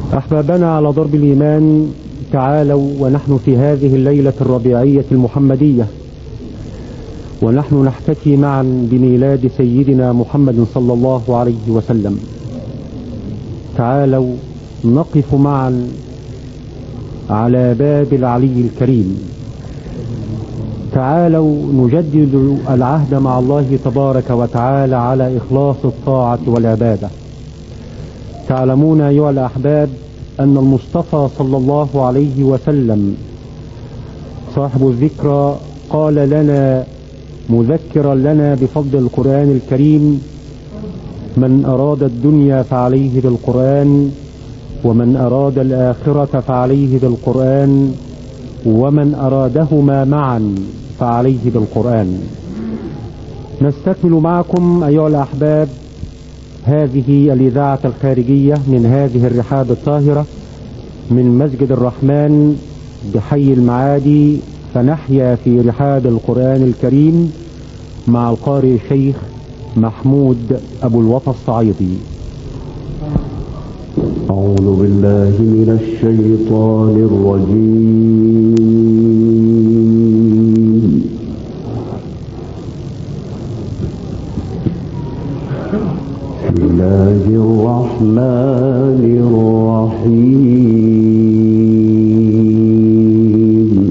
أحبابنا على ضرب الإيمان، تعالوا ونحن في هذه الليلة الربيعية المحمدية ونحن نحتفي معا بميلاد سيدنا محمد صلى الله عليه وسلم. تعالوا نقف معا على باب العلي الكريم. تعالوا نجدد العهد مع الله تبارك وتعالى على إخلاص الطاعة والعبادة. تعلمون أيها الأحباب أن المصطفى صلى الله عليه وسلم صاحب الذكرى قال لنا مذكرا لنا بفضل القرآن الكريم: من أراد الدنيا فعليه بالقرآن، ومن أراد الآخرة فعليه بالقرآن، ومن أرادهما معا فعليه بالقرآن. نستكمل معكم أيها الأحباب هذه الإذاعة الخارجية من هذه الرحاب الطاهرة من مسجد الرحمن بحي المعادي، فنحيا في رحاب القرآن الكريم مع القارئ الشيخ محمود أبو الوفا الصعيدي. أعوذ بالله من الشيطان الرجيم. بسم الله الرحمن الرحيم.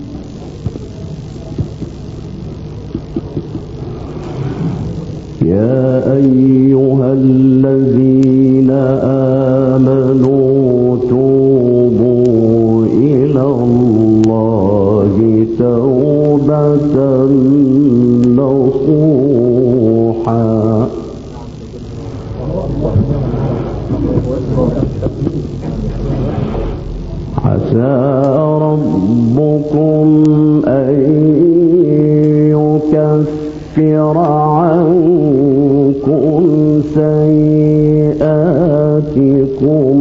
يا أيها الذين آمنوا توبوا إلى الله توبة نصوحا عسى ربكم أن يكفر عنكم سيئاتكم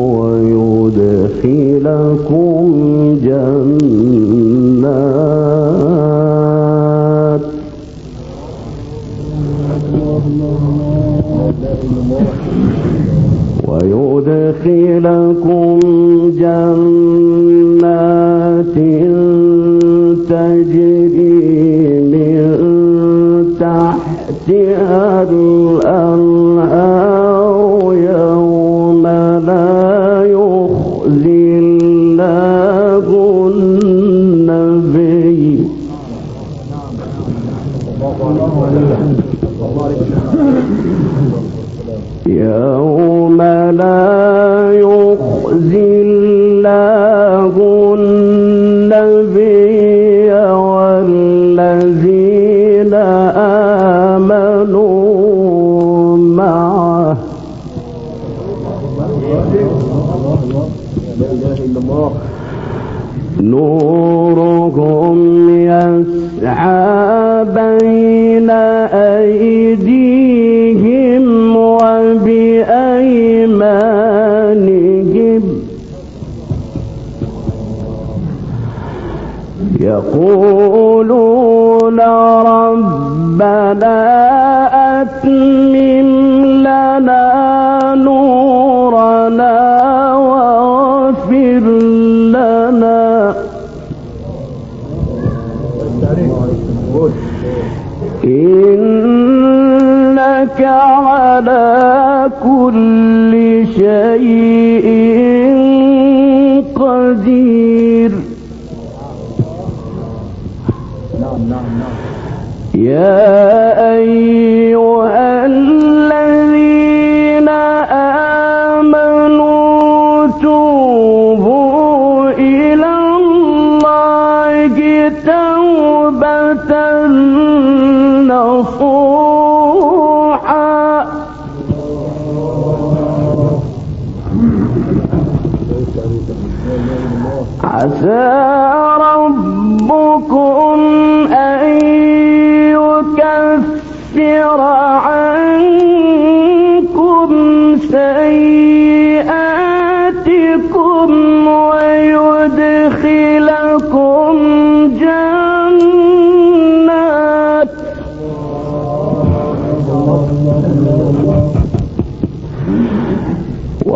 ويدخلكم جنات تجري من تحتها الأنهار يوم لا يخزي الله النبي يوم لا يخزي الله النبي والذين آمنوا معه نورهم يسعى بين أيديهم وبأيمانهم يقولون ربنا أتمم لنا نورنا واغفر لنا إنك على كل شيء قدير. يا أيها الذين آمنوا توبوا إلى الله توبة نصوحا عسى ربكم أن يكفر عنكم سيئاتكم ويدخلكم جنات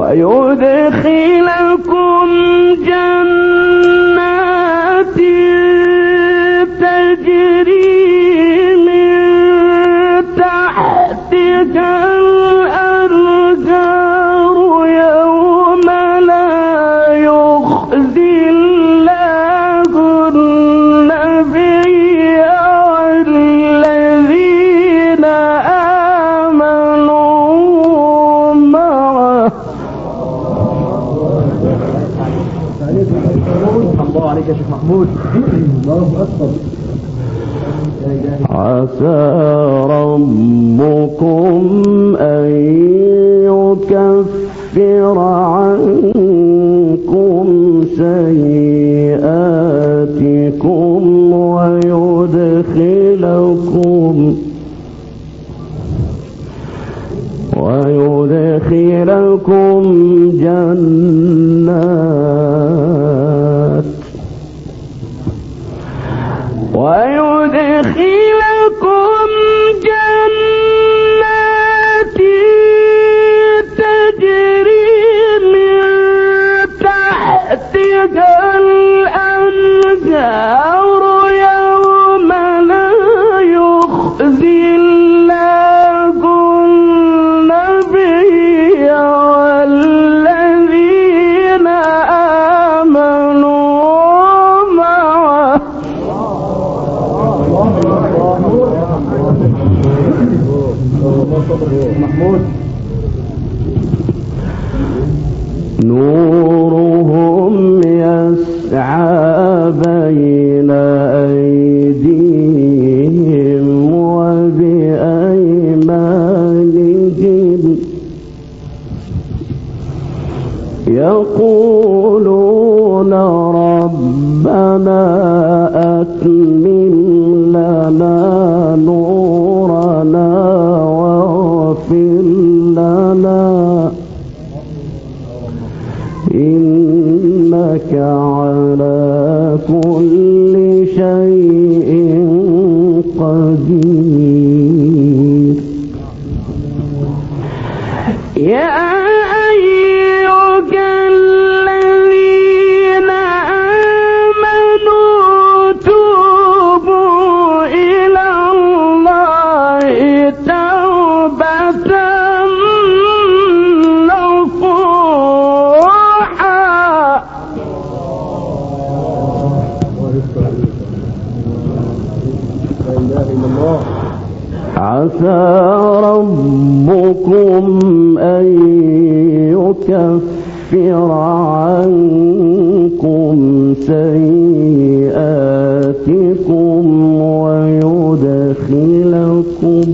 ويدخلكم جنات تجري من تحتها الأنهار يوم لا يخزي الله النبي والذين آمنوا معه. الله عليك يا شيخ محمود. الله أكبر. عسى ربكم أن يكفر عنكم سيئاتكم ويدخلكم جنات تجري من تحتها الأنهار يوم لا يخزي الله النبي والذين آمنوا معه. محمود. نورهم يسعى بين أيديهم وبأيمانهم يقولون ربنا أتمم لنا نورنا واغفر لنا إنك على كل شيء قدير. يا أيها الذين آمنوا توبوا إلى الله توبة عسى ربكم أن يكفر عنكم سيئاتكم ويدخلكم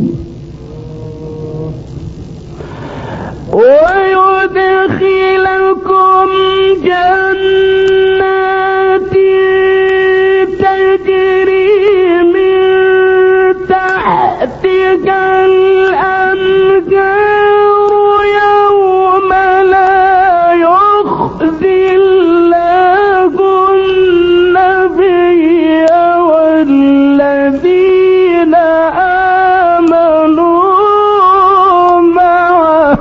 جنات تجري من تحتها الأنهار يوم لا يخزي الله النبي والذين آمنوا معه.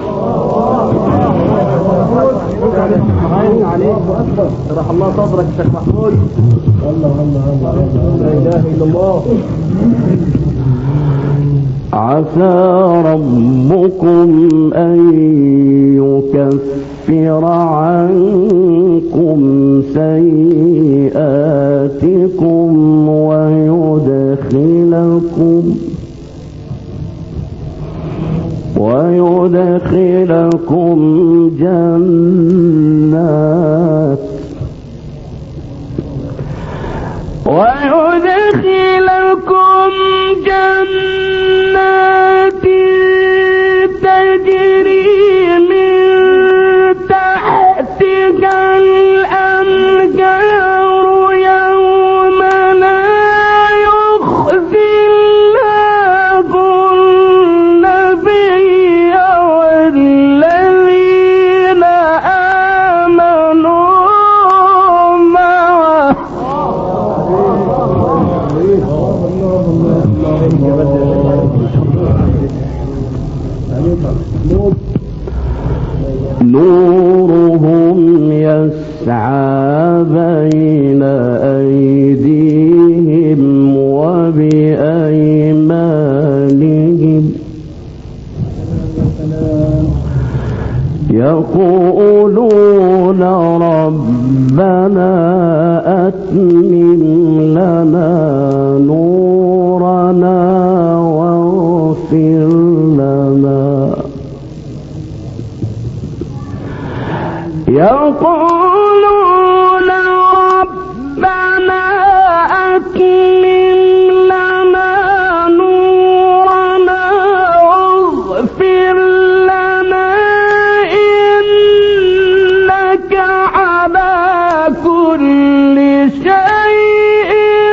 شرح الله صدرك يا شيخ محمود. الله لا إله إلا الله. عسى ربكم أن يكفر عنكم سيئاتكم ويدخلكم جنات تجري من تحتها الأنهار يوم لا يخزي الله النبي والذين آمنوا نورهم يسعى بين أيديهم وبأيمانهم يقولون ربنا أتمم لنا نورنا واغفر لنا يقولون ربنا أتمم لنا نورنا واغفر لنا إنك على كل شيء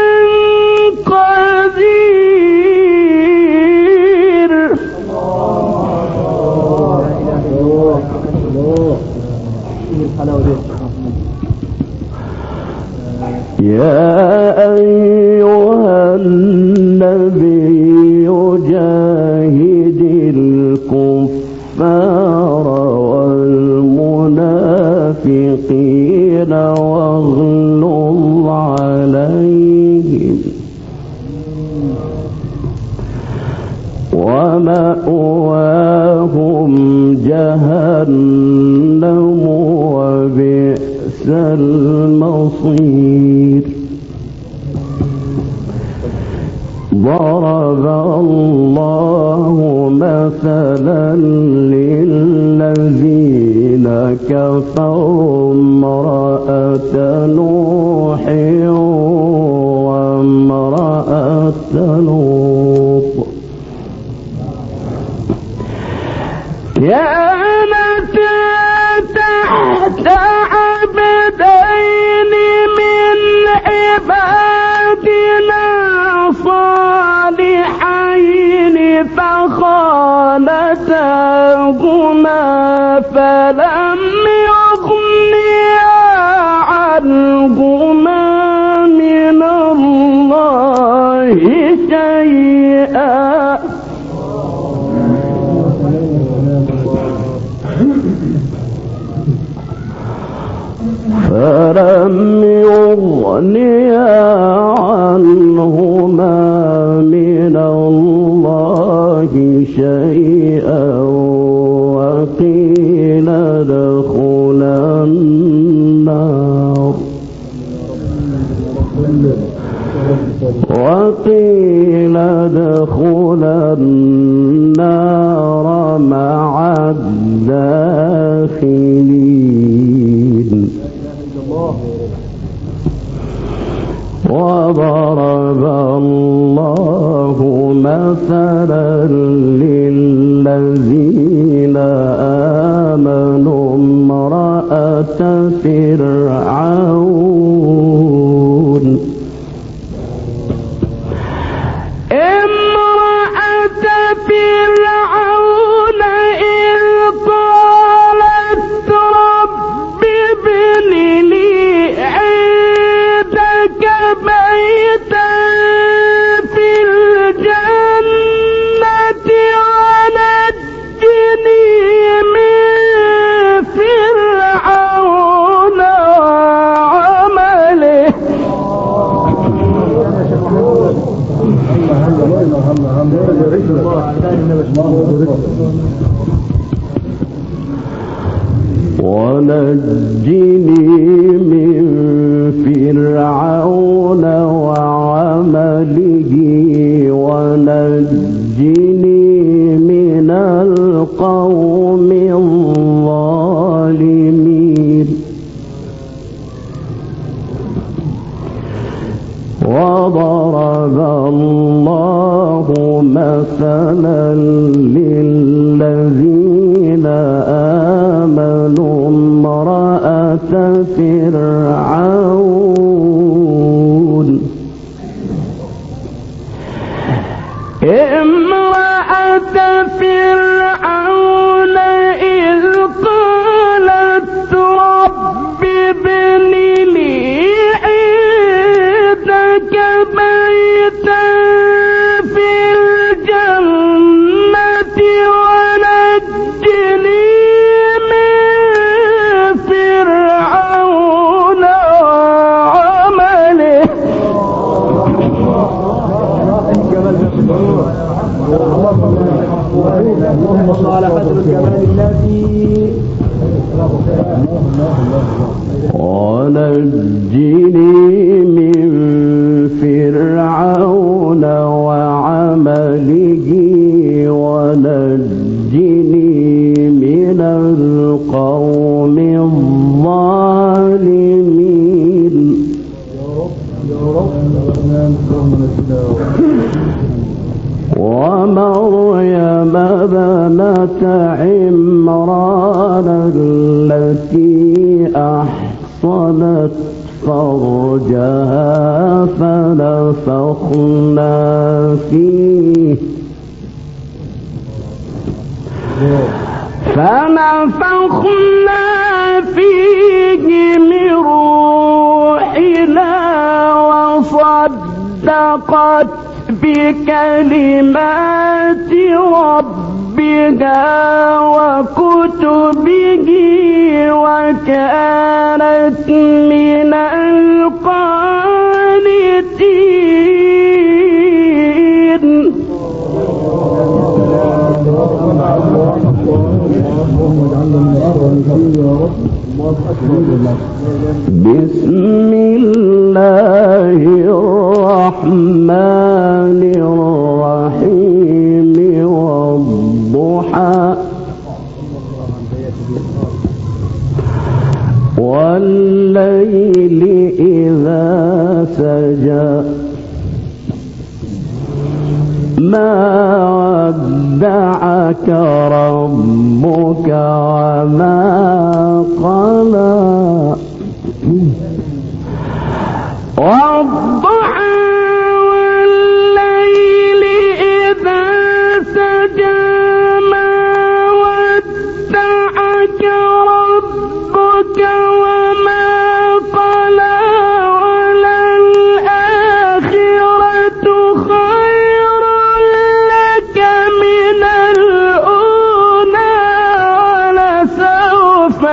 قدير. يا أيها النبي جاهد الكفار والمنافقين واغلظ عليهم ومأواهم جهنم وبئس المصير. ضرب الله مثلا للذين كفروا امرأة نوح وامرأة لوط كانتا تحت عبدين من عبادنا صالحين فخانتاهما فلم يغنيا عنهما من الله شيئا من الله شيئا وقيل ادخلا النار مع الداخلين. وضرب الله مثلا للذين آمنوا امرأة فرعون إذ قالت رب ابن لي عندك بيتا في الجنة ونجني من فرعون وعمله. ونجني من فرعون وعمله ونجني من القوم الظالمين. وضرب الله مثلا للذين آمنوا امرأة فرعون إذ قالت رب ابن لي عندك بيتا في الجنة ونجني من ونجني من فرعون وعمله ونجني من القوم الظالمين ومريم ابنة عمران التي أحصنت فرجها فنفخنا فيه من روحنا وصدقت بكلمات ربها وكتبه وكانت من القانتين. بسم الله الرحمن الرحيم والضحى والليل إذا سجى ما ودعك ربك وما قلى والضحى والليل إذا سجى ما ودعك ربك وما قلى وللآخرة خير لك من الأولى ولسوف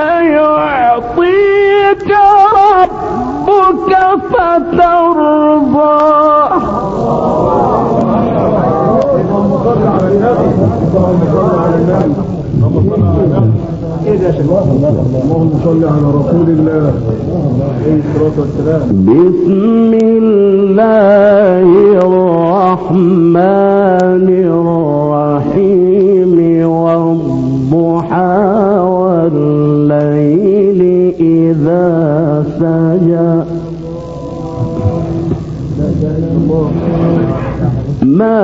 يعطيك ربك فترضى. اللهم صل على رسول الله. بسم الله الرحمن الرحيم والضحى والليل إذا سجى ما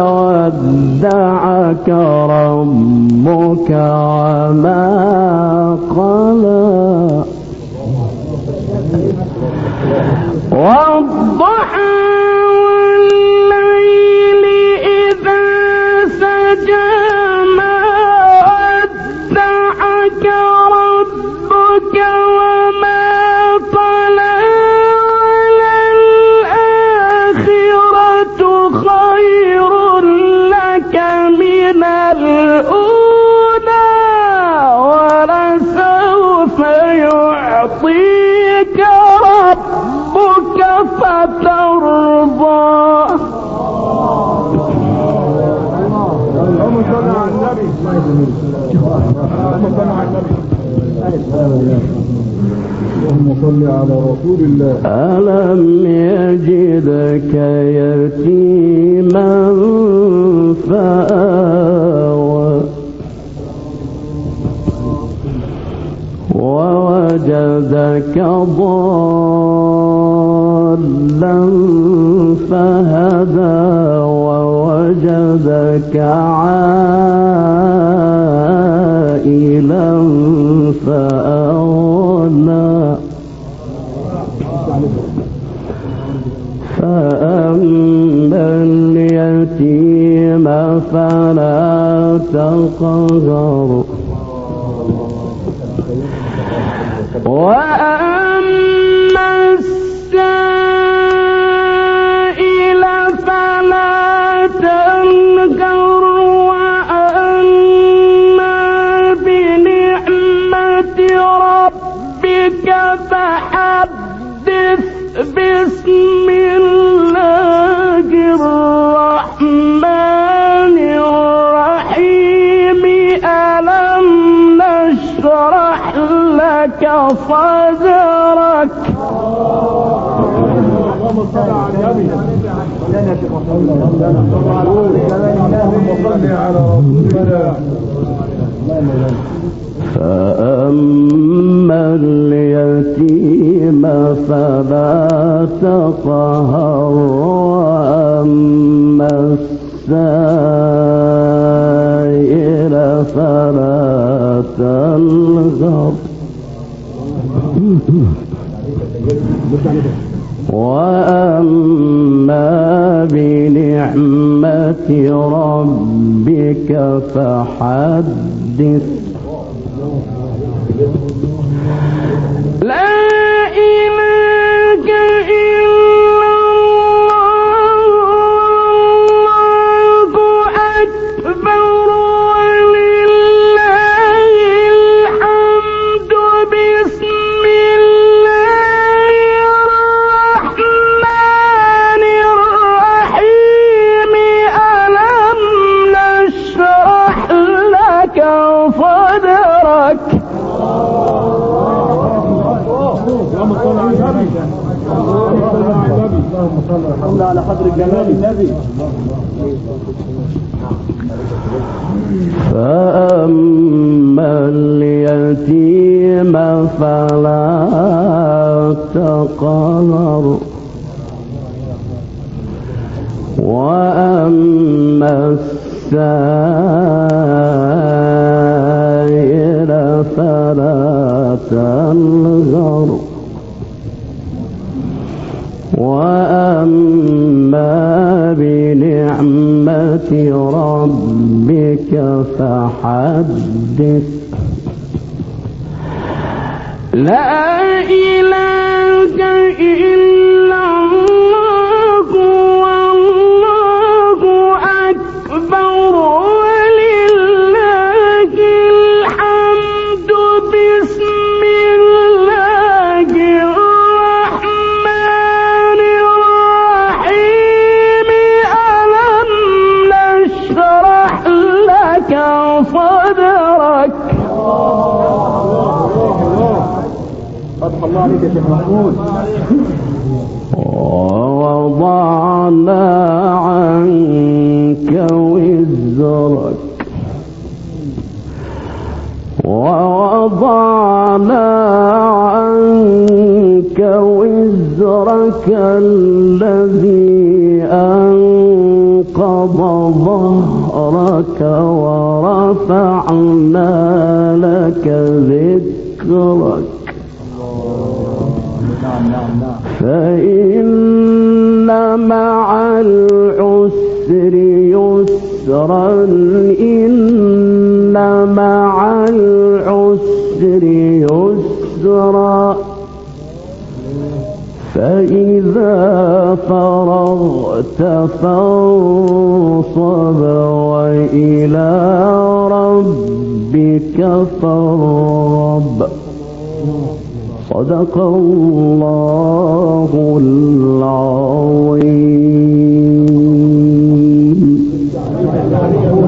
ودعك ربك وما قلى والضحى والليل إذا سجى ما ودعك ربك وما قلى وللآخرة خير لك من الأولى ولسوف يعطيك ربك فترضى. اللهم صل على النبي. اللهم صل على رسول الله. ألم يجدك يتيما فآوى ووجدك ضالا فهدى ووجدك عائلا فأغنى فأما اليتيم فلا تقهر وأما السائل فلا تنكر وأما بنعمة ربك فحدث. بسم الله الرحمن الرحيم. ألم نشرح لك صدرك فأما اليتيم فلا تقهر وأما السائل فلا تنهر وأما بنعمة ربك فحدث لا إله إلا الله أكبر ولله الحمد بسم الله الرحمن الرحيم ألم نشرح لك صدرك اللهم على قدر جلال النبي. فأما اليتيم فلا تقهر وأما السائل فلا تنهر وأما بنعمة ربك فحدث لا إله إلا الله والله أكبر ولله الحمد بسم الله الرحمن الرحيم ألم نشرح لك صدرك فتح الله عليك يا شيخ محمود. ووضعنا عنك وزرك الذي أنقض ظهرك ورفعنا لك ذكرك فإن مع العسر يسرا إن مع العسر يسرا فإذا فرغت فانصب وإلى ربك فارغب صدق الله العظيم.